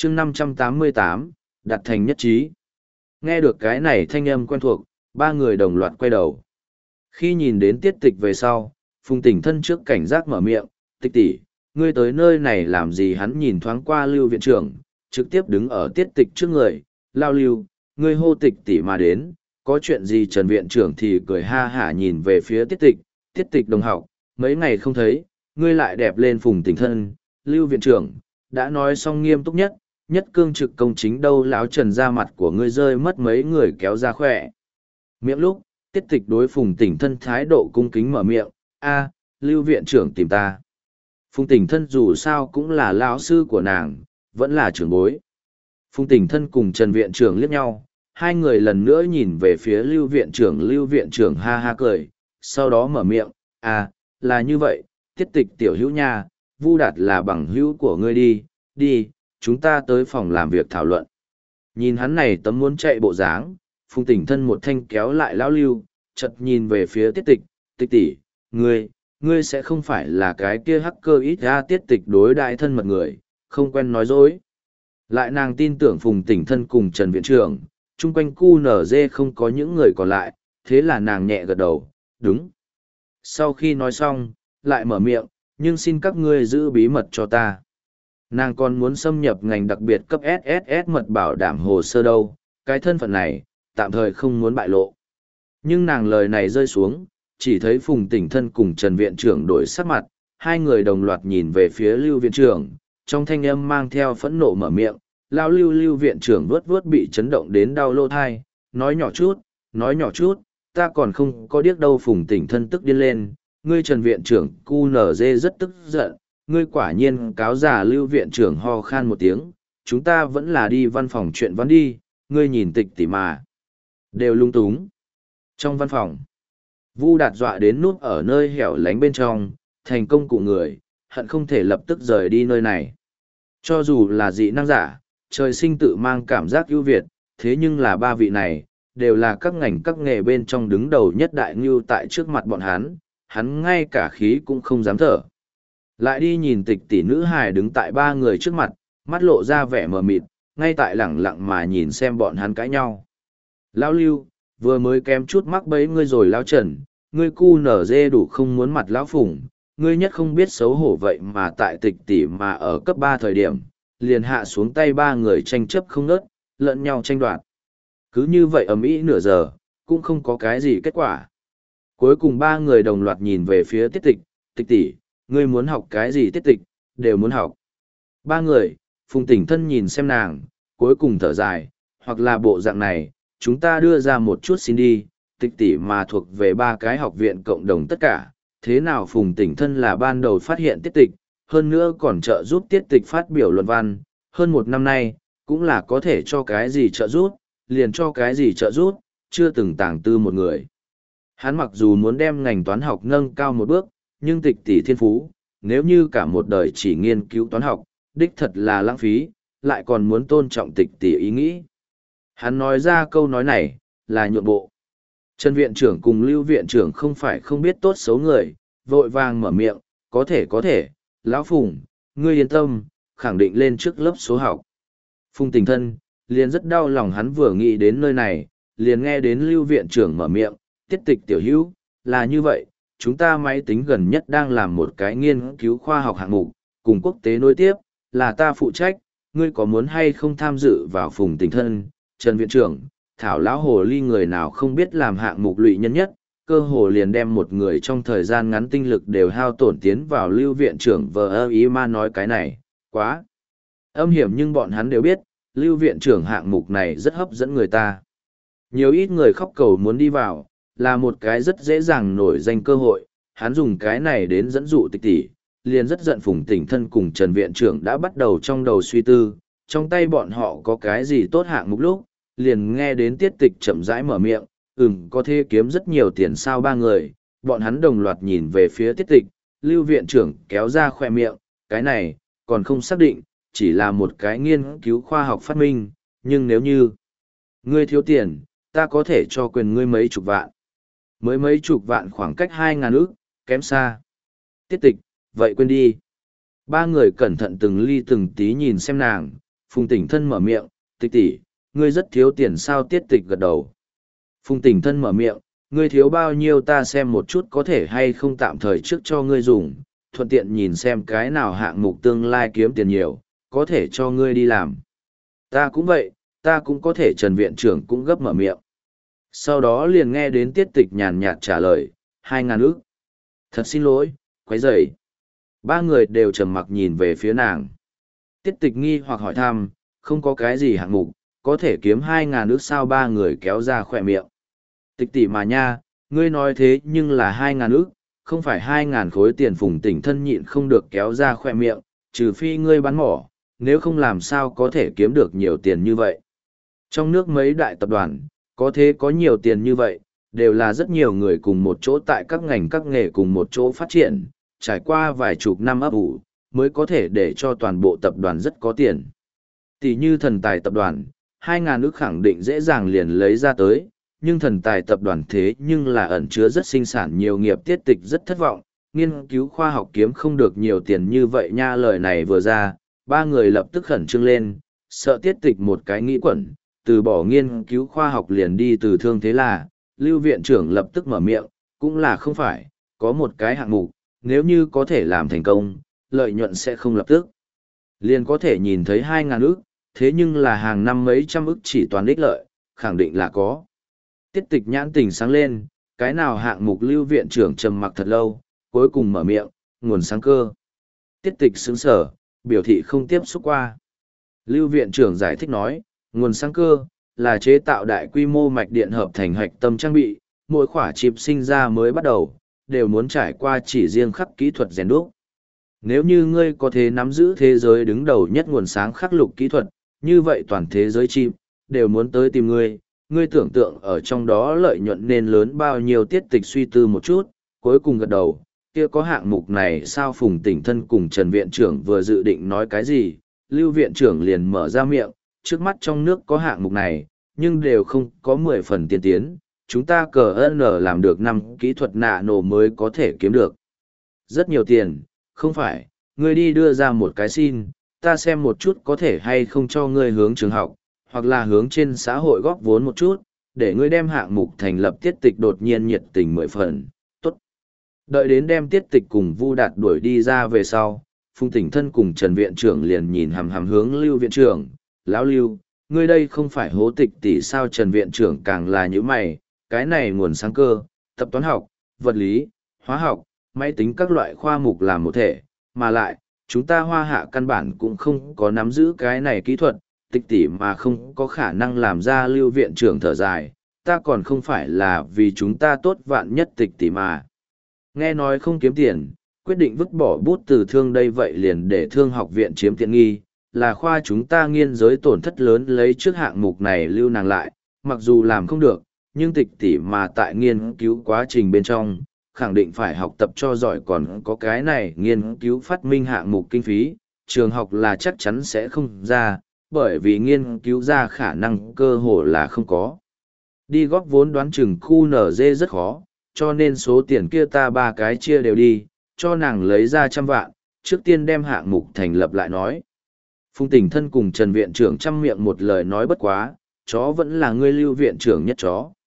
chương 588, đặt thành nhất trí. Nghe được cái này thanh âm quen thuộc, ba người đồng loạt quay đầu. Khi nhìn đến Tiết Tịch về sau, Phùng Tỉnh Thân trước cảnh giác mở miệng, Tịch tỷ, ngươi tới nơi này làm gì? Hắn nhìn thoáng qua Lưu viện trưởng, trực tiếp đứng ở Tiết Tịch trước người, lao Lưu, ngươi hô Tịch tỷ mà đến, có chuyện gì? Trần viện trưởng thì cười ha hả nhìn về phía Tiết Tịch đồng học, mấy ngày không thấy, ngươi lại đẹp lên. Phùng Tỉnh Thân, Lưu viện trưởng, đã nói xong nghiêm túc nhất cương trực công chính đâu. Lão Trần ra mặt của ngươi rơi mất mấy người kéo ra khỏe. Miệng lúc, Tiết Tịch đối Phùng Tỉnh Thân thái độ cung kính mở miệng, a, Lưu viện trưởng tìm ta. Phùng Tỉnh Thân dù sao cũng là lão sư của nàng, vẫn là trưởng bối. Phùng Tỉnh Thân cùng Trần viện trưởng liếc nhau, hai người lần nữa nhìn về phía Lưu viện trưởng ha ha cười, sau đó mở miệng, à, là như vậy, Tiết Tịch tiểu hữu nha, Vu Đạt là bằng hữu của ngươi, đi, chúng ta tới phòng làm việc thảo luận. Nhìn hắn này tấm muốn chạy bộ dáng, Phùng Tỉnh Thân một thanh kéo lại lão Lưu, chợt nhìn về phía Tiết Tịch, Tịch tỷ, ngươi sẽ không phải là cái kia hacker ít ra. Tiết Tịch đối đại thân mật người, không quen nói dối. Lại nàng tin tưởng Phùng Tỉnh Thân cùng Trần viện trưởng, chung quanh QNZ không có những người còn lại, thế là nàng nhẹ gật đầu, đúng. Sau khi nói xong, lại mở miệng, nhưng xin các ngươi giữ bí mật cho ta. Nàng còn muốn xâm nhập ngành đặc biệt cấp SSS mật bảo đảm hồ sơ đâu, cái thân phận này, tạm thời không muốn bại lộ. Nhưng nàng lời này rơi xuống, chỉ thấy Phùng Tỉnh Thân cùng Trần viện trưởng đổi sắc mặt, hai người đồng loạt nhìn về phía Lưu viện trưởng, trong thanh âm mang theo phẫn nộ mở miệng, lao Lưu viện trưởng vuốt bị chấn động đến đau lô thai, nói nhỏ chút, ta còn không có điếc đâu. Phùng Tỉnh Thân tức điên lên, ngươi Trần viện trưởng QNZ rất tức giận, ngươi quả nhiên cáo già. Lưu viện trưởng ho khan một tiếng, chúng ta vẫn là đi văn phòng chuyện văn đi, ngươi nhìn Tịch tỷ mà đều lung túng. Trong văn phòng, Vu Đạt dọa đến núp ở nơi hẻo lánh bên trong, thành công cụ người, hận không thể lập tức rời đi nơi này. Cho dù là dị năng giả, trời sinh tự mang cảm giác ưu việt, thế nhưng là ba vị này, đều là các ngành các nghề bên trong đứng đầu nhất đại ngưu. Tại trước mặt bọn hắn ngay cả khí cũng không dám thở. Lại đi nhìn Tịch tỷ nữ hài đứng tại ba người trước mặt, mắt lộ ra vẻ mờ mịt, ngay tại lẳng lặng mà nhìn xem bọn hắn cãi nhau. Lão Lưu, vừa mới kém chút mắc bẫy ngươi rồi. Lão Trần, ngươi QNZ đủ không muốn mặt lão Phùng, ngươi nhất không biết xấu hổ vậy mà tại Tịch tỷ mà ở cấp 3 thời điểm, liền hạ xuống tay. Ba người tranh chấp không ngớt, lẫn nhau tranh đoạt. Cứ như vậy ầm ĩ nửa giờ, cũng không có cái gì kết quả. Cuối cùng ba người đồng loạt nhìn về phía Tiết Tịch, Tịch tỷ, ngươi muốn học cái gì? Tiết Tịch, đều muốn học. Ba người, Phùng Tỉnh Thân nhìn xem nàng, cuối cùng thở dài, hoặc là bộ dạng này, chúng ta đưa ra một chút xin đi, Tịch tỷ mà thuộc về ba cái học viện cộng đồng tất cả, thế nào? Phùng Tỉnh Thân là ban đầu phát hiện Tiết Tịch, hơn nữa còn trợ giúp Tiết Tịch phát biểu luận văn, hơn một năm nay, cũng là có thể cho cái gì trợ giúp, liền cho cái gì trợ giúp, chưa từng tàng tư một người. Hắn mặc dù muốn đem ngành toán học nâng cao một bước, nhưng Tịch tỷ thiên phú, nếu như cả một đời chỉ nghiên cứu toán học, đích thật là lãng phí, lại còn muốn tôn trọng Tịch tỷ ý nghĩ. Hắn nói ra câu nói này, là nhượng bộ. Trần viện trưởng cùng Lưu viện trưởng không phải không biết tốt xấu người, vội vàng mở miệng, có thể, lão Phùng, ngươi yên tâm, khẳng định lên trước lớp số học. Phùng Tỉnh Thân, liền rất đau lòng, hắn vừa nghĩ đến nơi này, liền nghe đến Lưu viện trưởng mở miệng, Tiết Tịch tiểu hữu, là như vậy, chúng ta máy tính gần nhất đang làm một cái nghiên cứu khoa học hạng mục, cùng quốc tế nối tiếp, là ta phụ trách, ngươi có muốn hay không tham dự vào? Phùng Tỉnh Thân, Trần viện trưởng, thảo lão hồ ly người nào không biết làm hạng mục lụy nhân nhất, cơ hồ liền đem một người trong thời gian ngắn tinh lực đều hao tổn tiến vào. Lưu viện trưởng vờ ý mà nói cái này, quá âm hiểm, nhưng bọn hắn đều biết, Lưu viện trưởng hạng mục này rất hấp dẫn người ta. Nhiều ít người khóc cầu muốn đi vào, là một cái rất dễ dàng nổi danh cơ hội, hắn dùng cái này đến dẫn dụ Tịch tỷ, liền rất giận. Phùng Tỉnh Thân cùng Trần viện trưởng đã bắt đầu trong đầu suy tư, trong tay bọn họ có cái gì tốt hạng mục lúc, liền nghe đến Tiết Tịch chậm rãi mở miệng, có thể kiếm rất nhiều tiền sao? Ba người, bọn hắn đồng loạt nhìn về phía Tiết Tịch, Lưu viện trưởng kéo ra khoe miệng, cái này, còn không xác định, chỉ là một cái nghiên cứu khoa học phát minh, nhưng nếu như ngươi thiếu tiền, ta có thể cho quyền ngươi mấy chục vạn. Mới mấy chục vạn khoảng cách 2.000 ức, kém xa. Tiết Tịch, vậy quên đi. Ba người cẩn thận từng ly từng tí nhìn xem nàng, Phùng Tỉnh Thân mở miệng, Tịch tỷ, ngươi rất thiếu tiền sao? Tiết Tịch gật đầu. Phùng Tỉnh Thân mở miệng, ngươi thiếu bao nhiêu ta xem một chút có thể hay không tạm thời trước cho ngươi dùng, thuận tiện nhìn xem cái nào hạng mục tương lai kiếm tiền nhiều, có thể cho ngươi đi làm. Ta cũng vậy, ta cũng có thể. Trần viện trưởng cũng gấp mở miệng. Sau đó liền nghe đến Tiết Tịch nhàn nhạt trả lời, 2.000 ức. Thật xin lỗi, quấy rầy. Ba người đều trầm mặc nhìn về phía nàng. Tiết Tịch nghi hoặc hỏi thăm, không có cái gì hạng mục, có thể kiếm 2.000 ức sao? Ba người kéo ra khỏe miệng. Tịch tỷ mà nha, ngươi nói thế nhưng là 2.000 ức, không phải 2.000 khối tiền. Phùng Tỉnh Thân nhịn không được kéo ra khỏe miệng, trừ phi ngươi bán mỏ, nếu không làm sao có thể kiếm được nhiều tiền như vậy. Trong nước mấy đại tập đoàn, có thế có nhiều tiền như vậy, đều là rất nhiều người cùng một chỗ tại các ngành các nghề cùng một chỗ phát triển, trải qua vài chục năm ấp ủ, mới có thể để cho toàn bộ tập đoàn rất có tiền. Tỷ như Thần Tài tập đoàn, 2.000 ức khẳng định dễ dàng liền lấy ra tới, nhưng Thần Tài tập đoàn thế nhưng là ẩn chứa rất sinh sản nhiều nghiệp. Tiết Tịch rất thất vọng, nghiên cứu khoa học kiếm không được nhiều tiền như vậy nha. Lời này vừa ra, ba người lập tức khẩn trương lên, sợ Tiết Tịch một cái nghĩ quẩn, từ bỏ nghiên cứu khoa học liền đi từ thương. Thế là, Lưu viện trưởng lập tức mở miệng, cũng là không phải, có một cái hạng mục, nếu như có thể làm thành công, lợi nhuận sẽ không lập tức liền có thể nhìn thấy 2.000 ức, thế nhưng là hàng năm mấy trăm ức chỉ toàn ích lợi, khẳng định là có. Tiết Tịch nhãn tình sáng lên, cái nào hạng mục? Lưu viện trưởng trầm mặc thật lâu, cuối cùng mở miệng, nguồn sáng cơ. Tiết Tịch sững sờ, biểu thị không tiếp xúc qua. Lưu viện trưởng giải thích nói, nguồn sáng cơ là chế tạo đại quy mô mạch điện hợp thành hạch tâm trang bị, mỗi khỏa chip sinh ra mới bắt đầu, đều muốn trải qua chỉ riêng khắc kỹ thuật rèn đúc. Nếu như ngươi có thể nắm giữ thế giới đứng đầu nhất nguồn sáng khắc lục kỹ thuật, như vậy toàn thế giới chip đều muốn tới tìm ngươi. Ngươi tưởng tượng ở trong đó lợi nhuận nên lớn bao nhiêu? Tiết Tịch suy tư một chút, cuối cùng gật đầu, kia có hạng mục này sao? Phùng Tỉnh Thân cùng Trần viện trưởng vừa dự định nói cái gì, Lưu viện trưởng liền mở ra miệng, trước mắt trong nước có hạng mục này, nhưng đều không có 10 phần tiên tiến, chúng ta CN làm được 5 kỹ thuật nano mới có thể kiếm được rất nhiều tiền. Không phải, ngươi đi đưa ra một cái xin, ta xem một chút có thể hay không cho ngươi hướng trường học, hoặc là hướng trên xã hội góp vốn một chút, để ngươi đem hạng mục thành lập. Tiết Tịch đột nhiên nhiệt tình 10 phần, tốt. Đợi đến đem Tiết Tịch cùng Vu Đạt đuổi đi ra về sau, Phùng Tỉnh Thân cùng Trần viện trưởng liền nhìn hằm hằm hướng Lưu viện trưởng, lão Lưu, ngươi đây không phải hố Tịch tỷ sao? Trần viện trưởng càng là như mày, cái này nguồn sáng cơ, tập toán học, vật lý, hóa học, máy tính các loại khoa mục làm một thể, mà lại, chúng ta Hoa Hạ căn bản cũng không có nắm giữ cái này kỹ thuật, Tịch tỷ mà không có khả năng làm ra. Lưu viện trưởng thở dài, ta còn không phải là vì chúng ta tốt, vạn nhất Tịch tỷ mà nghe nói không kiếm tiền, quyết định vứt bỏ bút từ thương đây, vậy liền để Thương học viện chiếm tiện nghi, là khoa chúng ta nghiên giới tổn thất lớn. Lấy trước hạng mục này lưu nàng lại, mặc dù làm không được, nhưng Tịch tỷ mà tại nghiên cứu quá trình bên trong, khẳng định phải học tập cho giỏi, còn có cái này nghiên cứu phát minh hạng mục kinh phí, trường học là chắc chắn sẽ không ra, bởi vì nghiên cứu ra khả năng cơ hội là không có. Đi góp vốn đoán chừng khu NG rất khó, cho nên số tiền kia ta ba cái chia đều đi, cho nàng lấy ra 100 vạn, trước tiên đem hạng mục thành lập lại nói. Phùng Tỉnh Thân cùng Trần viện trưởng chăm miệng một lời nói bất quá, chó vẫn là ngươi Lưu viện trưởng nhất chó.